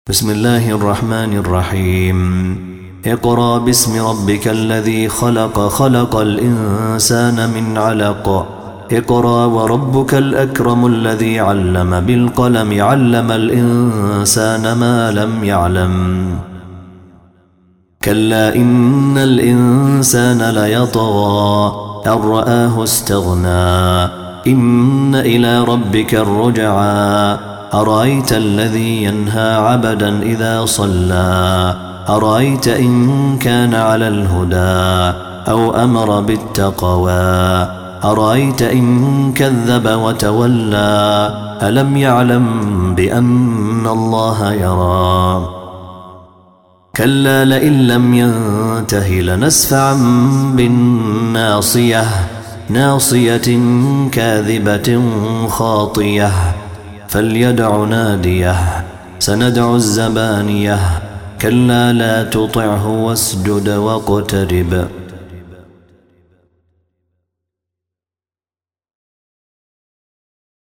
بسم الله الرحمن الرحيم. اقرأ باسم ربك الذي خلق. خلق الإنسان من علق. اقرأ وربك الأكرم الذي علم بالقلم. علم الإنسان ما لم يعلم. كلا إن الإنسان ليطغى أن رآه استغنى. إن إلى ربك الرجعى. أرأيت الذي ينهى عبدا إذا صلى. أرأيت إن كان على الهدى أو أمر بالتقوى. أرأيت إن كذب وتولى. ألم يعلم بأن الله يرى. كلا لئن لم ينته لنسفعا بالناصية. ناصية كاذبة خاطية. فليدع ناديه. سندع الزبانية. كلا لا تطعه واسجد واقترب.